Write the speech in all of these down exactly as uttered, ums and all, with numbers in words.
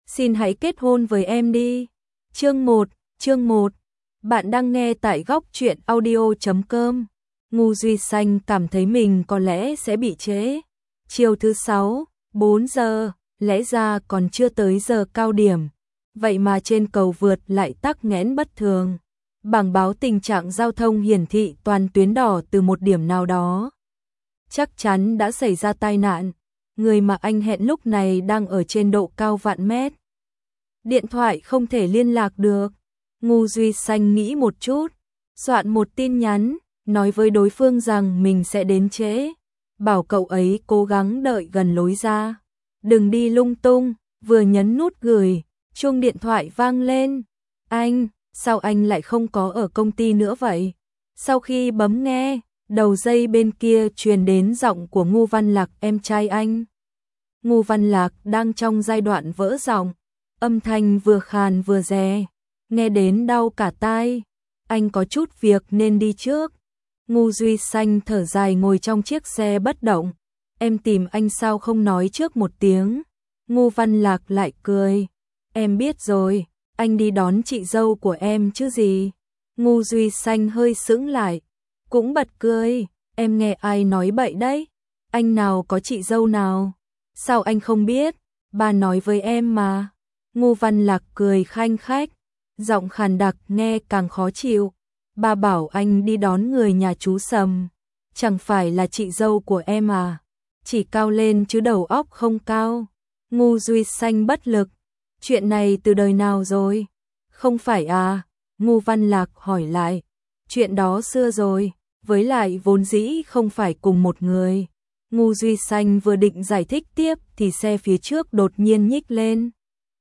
Xin hãy kết hôn với em đi. Chương một, chương một. Bạn đang nghe tại góc truyện audio chấm com. Ngu Duy Xanh cảm thấy mình có lẽ sẽ bị trễ. Chiều thứ sáu, bốn giờ, lẽ ra còn chưa tới giờ cao điểm. Vậy mà trên cầu vượt lại tắc nghẽn bất thường. Bảng báo tình trạng giao thông hiển thị toàn tuyến đỏ từ một điểm nào đó. Chắc chắn đã xảy ra tai nạn. Người mà anh hẹn lúc này đang ở trên độ cao vạn mét. Điện thoại không thể liên lạc được. Ngu Duy Xanh nghĩ một chút, soạn một tin nhắn, nói với đối phương rằng mình sẽ đến trễ, bảo cậu ấy cố gắng đợi gần lối ra. Đừng đi lung tung, vừa nhấn nút gửi, chuông điện thoại vang lên. Anh, sao anh lại không có ở công ty nữa vậy? Sau khi bấm nghe, đầu dây bên kia truyền đến giọng của Ngô Văn Lạc, em trai anh. Ngô Văn Lạc đang trong giai đoạn vỡ giọng, âm thanh vừa khàn vừa rè, nghe đến đau cả tai. Anh có chút việc nên đi trước. Ngu Duy Xanh thở dài ngồi trong chiếc xe bất động. Em tìm anh sao không nói trước một tiếng? Ngô Văn Lạc lại cười. Em biết rồi, anh đi đón chị dâu của em chứ gì. Ngu Duy Xanh hơi sững lại, cũng bật cười. Em nghe ai nói bậy đấy? Anh nào có chị dâu nào? Sao anh không biết? Bà nói với em mà. Ngô Văn Lạc cười khanh khách, giọng khàn đặc nghe càng khó chịu. Bà bảo anh đi đón người nhà chú Sầm. Chẳng phải là chị dâu của em à? Chỉ cao lên chứ đầu óc không cao. Ngu Duy Xanh bất lực. Chuyện này từ đời nào rồi? Không phải à? Ngô Văn Lạc hỏi lại. Chuyện đó xưa rồi, với lại vốn dĩ không phải cùng một người. Ngu Duy Xanh vừa định giải thích tiếp thì xe phía trước đột nhiên nhích lên.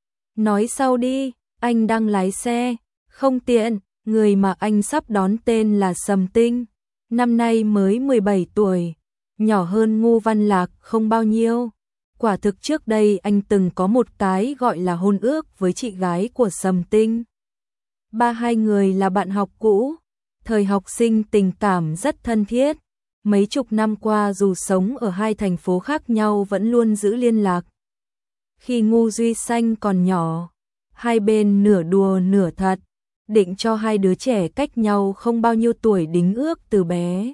Nói sau đi, anh đang lái xe, không tiện. Người mà anh sắp đón tên là Sầm Tinh, năm nay mới mười bảy tuổi, nhỏ hơn Ngô Văn Lạc không bao nhiêu. Quả thực trước đây anh từng có một cái gọi là hôn ước với chị gái của Sầm Tinh. Ba hai người là bạn học cũ, thời học sinh tình cảm rất thân thiết. Mấy chục năm qua dù sống ở hai thành phố khác nhau vẫn luôn giữ liên lạc. Khi Ngu Duy Xanh còn nhỏ, hai bên nửa đùa nửa thật, định cho hai đứa trẻ cách nhau không bao nhiêu tuổi đính ước từ bé.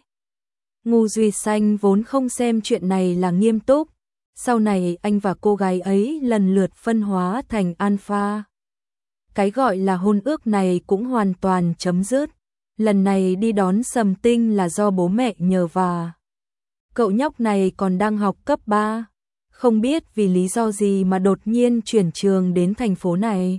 Ngu Duy Xanh vốn không xem chuyện này là nghiêm túc, sau này anh và cô gái ấy lần lượt phân hóa thành alpha. Cái gọi là hôn ước này cũng hoàn toàn chấm dứt. Lần này đi đón Sầm Tinh là do bố mẹ nhờ vả. Cậu nhóc này còn đang học cấp ba, không biết vì lý do gì mà đột nhiên chuyển trường đến thành phố này.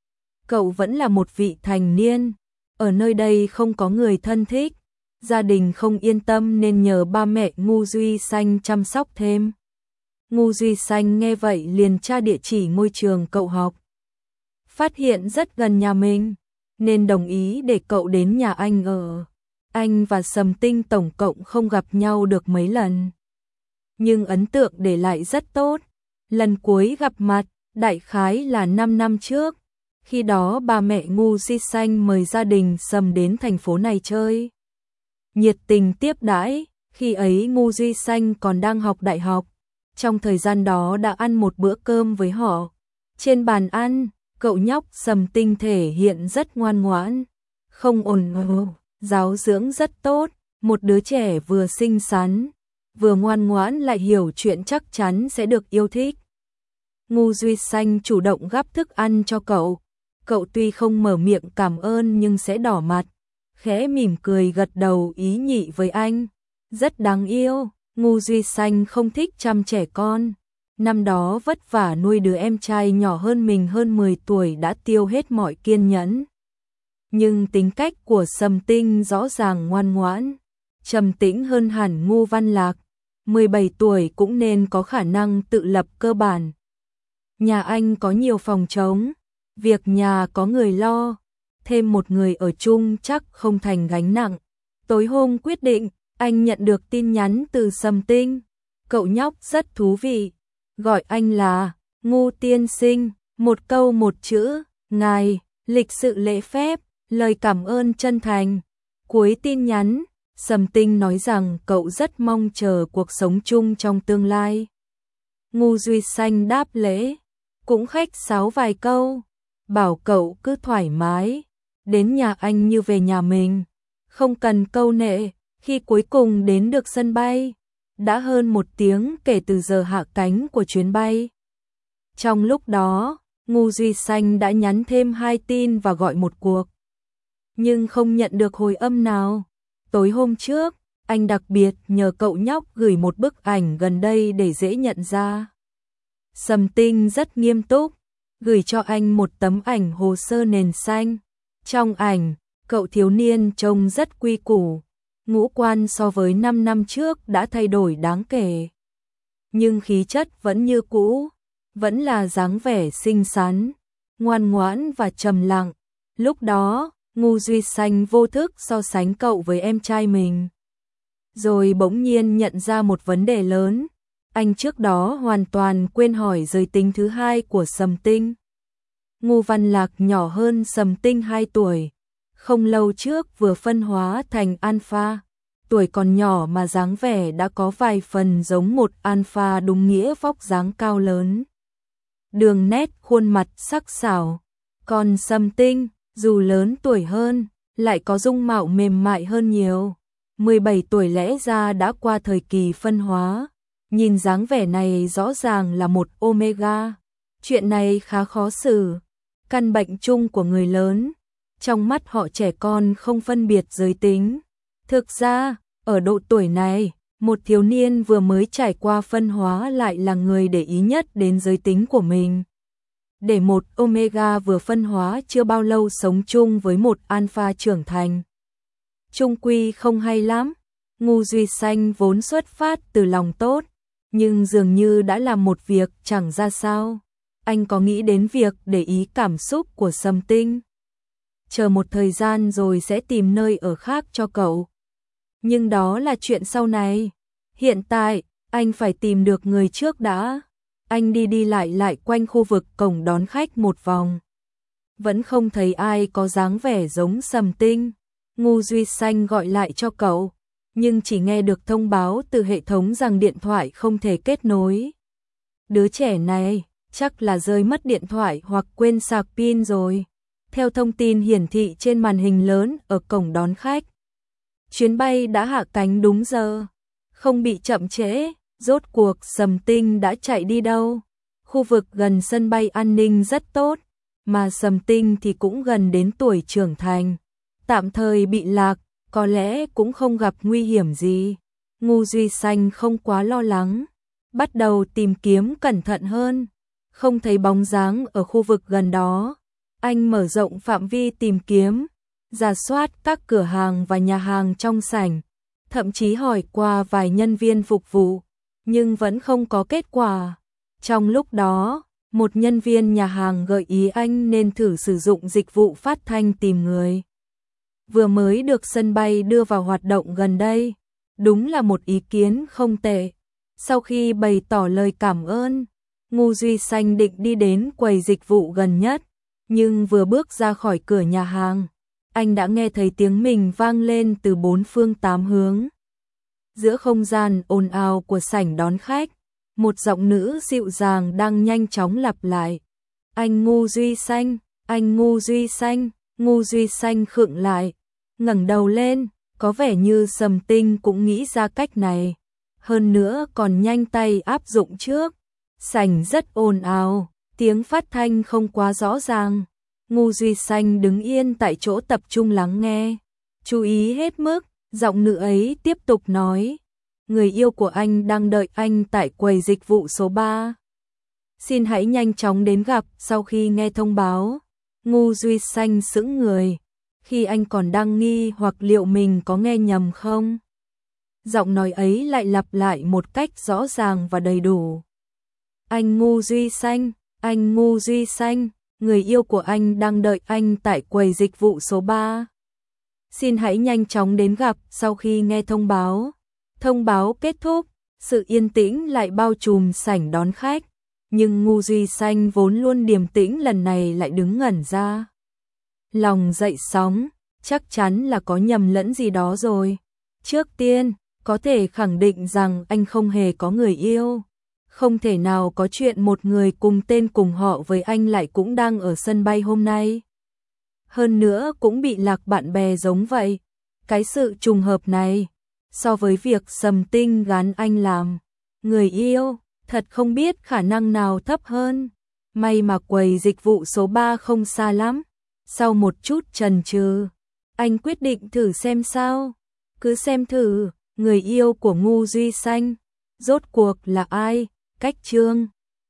Cậu vẫn là một vị thành niên, ở nơi đây không có người thân thích, gia đình không yên tâm nên nhờ ba mẹ Ngu Duy Xanh chăm sóc thêm. Ngu Duy Xanh nghe vậy liền tra địa chỉ ngôi trường cậu học. Phát hiện rất gần nhà mình, nên đồng ý để cậu đến nhà anh ở. Anh và Sầm Tinh tổng cộng không gặp nhau được mấy lần, nhưng ấn tượng để lại rất tốt. Lần cuối gặp mặt, đại khái là năm năm trước. Khi đó ba mẹ Ngu Duy Xanh mời gia đình Sầm đến thành phố này chơi. Nhiệt tình tiếp đãi, khi ấy Ngu Duy Xanh còn đang học đại học. Trong thời gian đó đã ăn một bữa cơm với họ. Trên bàn ăn, cậu nhóc Sầm Tinh thể hiện rất ngoan ngoãn, không ồn ào, giáo dưỡng rất tốt. Một đứa trẻ vừa xinh xắn, vừa ngoan ngoãn lại hiểu chuyện chắc chắn sẽ được yêu thích. Ngu Duy Xanh chủ động gắp thức ăn cho cậu. Cậu tuy không mở miệng cảm ơn nhưng sẽ đỏ mặt, khẽ mỉm cười gật đầu ý nhị với anh. Rất đáng yêu. Ngu Duy Xanh không thích chăm trẻ con. Năm đó vất vả nuôi đứa em trai nhỏ hơn mình hơn mười tuổi đã tiêu hết mọi kiên nhẫn. Nhưng tính cách của Sầm Tinh rõ ràng ngoan ngoãn, trầm tĩnh hơn hẳn Ngô Văn Lạc. mười bảy tuổi cũng nên có khả năng tự lập cơ bản. Nhà anh có nhiều phòng trống, việc nhà có người lo, thêm một người ở chung chắc không thành gánh nặng. Tối hôm quyết định, anh nhận được tin nhắn từ Sầm Tinh. Cậu nhóc rất thú vị, gọi anh là Ngu tiên sinh, một câu một chữ, ngài, lịch sự lễ phép, lời cảm ơn chân thành. Cuối tin nhắn, Sầm Tinh nói rằng cậu rất mong chờ cuộc sống chung trong tương lai. Ngu Duy Xanh đáp lễ, cũng khách sáo vài câu, bảo cậu cứ thoải mái, đến nhà anh như về nhà mình, không cần câu nệ. Khi cuối cùng đến được sân bay, đã hơn một tiếng kể từ giờ hạ cánh của chuyến bay. Trong lúc đó, Ngô Duy Xanh đã nhắn thêm hai tin và gọi một cuộc, nhưng không nhận được hồi âm nào. Tối hôm trước, anh đặc biệt nhờ cậu nhóc gửi một bức ảnh gần đây để dễ nhận ra. Sầm Tinh rất nghiêm túc, gửi cho anh một tấm ảnh hồ sơ nền xanh. Trong ảnh, cậu thiếu niên trông rất quy củ, ngũ quan so với năm năm trước đã thay đổi đáng kể. Nhưng khí chất vẫn như cũ, vẫn là dáng vẻ xinh xắn, ngoan ngoãn và trầm lặng. Lúc đó, Ngô Duy Xanh vô thức so sánh cậu với em trai mình. Rồi bỗng nhiên nhận ra một vấn đề lớn, anh trước đó hoàn toàn quên hỏi giới tính thứ hai của Sầm Tinh. Ngô Văn Lạc nhỏ hơn Sầm Tinh hai tuổi, không lâu trước vừa phân hóa thành alpha, tuổi còn nhỏ mà dáng vẻ đã có vài phần giống một alpha đúng nghĩa vóc dáng cao lớn. Đường nét khuôn mặt sắc sảo, còn Sầm Tinh, dù lớn tuổi hơn, lại có dung mạo mềm mại hơn nhiều. mười bảy tuổi lẽ ra đã qua thời kỳ phân hóa, nhìn dáng vẻ này rõ ràng là một omega. Chuyện này khá khó xử, căn bệnh chung của người lớn, trong mắt họ trẻ con không phân biệt giới tính. Thực ra, ở độ tuổi này, một thiếu niên vừa mới trải qua phân hóa lại là người để ý nhất đến giới tính của mình. Để một omega vừa phân hóa chưa bao lâu sống chung với một alpha trưởng thành, chung quy không hay lắm. Ngô Duy Xanh vốn xuất phát từ lòng tốt, nhưng dường như đã làm một việc chẳng ra sao. Anh có nghĩ đến việc để ý cảm xúc của Sầm Tinh, chờ một thời gian rồi sẽ tìm nơi ở khác cho cậu. Nhưng đó là chuyện sau này. Hiện tại, anh phải tìm được người trước đã. Anh đi đi lại lại quanh khu vực cổng đón khách một vòng, vẫn không thấy ai có dáng vẻ giống Sầm Tinh. Ngô Duy Xanh gọi lại cho cậu, nhưng chỉ nghe được thông báo từ hệ thống rằng điện thoại không thể kết nối. Đứa trẻ này chắc là rơi mất điện thoại hoặc quên sạc pin rồi. Theo thông tin hiển thị trên màn hình lớn ở cổng đón khách, chuyến bay đã hạ cánh đúng giờ, không bị chậm trễ. Rốt cuộc Sầm Tinh đã chạy đi đâu? Khu vực gần sân bay an ninh rất tốt, mà Sầm Tinh thì cũng gần đến tuổi trưởng thành, tạm thời bị lạc, có lẽ cũng không gặp nguy hiểm gì. Ngô Duy Xanh không quá lo lắng, bắt đầu tìm kiếm cẩn thận hơn, không thấy bóng dáng ở khu vực gần đó. Anh mở rộng phạm vi tìm kiếm, rà soát các cửa hàng và nhà hàng trong sảnh, thậm chí hỏi qua vài nhân viên phục vụ, nhưng vẫn không có kết quả. Trong lúc đó, một nhân viên nhà hàng gợi ý anh nên thử sử dụng dịch vụ phát thanh tìm người, vừa mới được sân bay đưa vào hoạt động gần đây. Đúng là một ý kiến không tệ. Sau khi bày tỏ lời cảm ơn, Ngô Duy Xanh định đi đến quầy dịch vụ gần nhất, nhưng vừa bước ra khỏi cửa nhà hàng, anh đã nghe thấy tiếng mình vang lên từ bốn phương tám hướng. Giữa không gian ồn ào của sảnh đón khách, một giọng nữ dịu dàng đang nhanh chóng lặp lại. Anh Ngô Duy Xanh, anh Ngô Duy Xanh. Ngô Duy Xanh khựng lại, ngẩng đầu lên, có vẻ như Sầm Tinh cũng nghĩ ra cách này, hơn nữa còn nhanh tay áp dụng trước. Sảnh rất ồn ào, tiếng phát thanh không quá rõ ràng. Ngô Duy Xanh đứng yên tại chỗ tập trung lắng nghe, chú ý hết mức. Giọng nữ ấy tiếp tục nói, người yêu của anh đang đợi anh tại quầy dịch vụ số ba. Xin hãy nhanh chóng đến gặp. Sau khi nghe thông báo, Ngô Duy Xanh sững người, khi anh còn đang nghi hoặc liệu mình có nghe nhầm không. Giọng nói ấy lại lặp lại một cách rõ ràng và đầy đủ. Anh Ngô Duy Xanh, anh Ngô Duy Xanh, người yêu của anh đang đợi anh tại quầy dịch vụ số ba. Xin hãy nhanh chóng đến gặp. Sau khi nghe thông báo, thông báo kết thúc, sự yên tĩnh lại bao trùm sảnh đón khách, nhưng Ngô Duy Xanh vốn luôn điềm tĩnh lần này lại đứng ngẩn ra. Lòng dậy sóng, chắc chắn là có nhầm lẫn gì đó rồi. Trước tiên, có thể khẳng định rằng anh không hề có người yêu, Không thể nào có chuyện một người cùng tên cùng họ với anh lại cũng đang ở sân bay hôm nay. Hơn nữa cũng bị lạc bạn bè giống vậy. Cái sự trùng hợp này, so với việc Sầm Tinh gán anh làm người yêu, thật không biết khả năng nào thấp hơn. May mà quầy dịch vụ số ba không xa lắm. Sau một chút chần chừ, anh quyết định thử xem sao. Cứ xem thử, người yêu của Ngu Duy Xanh rốt cuộc là ai? Cách Trương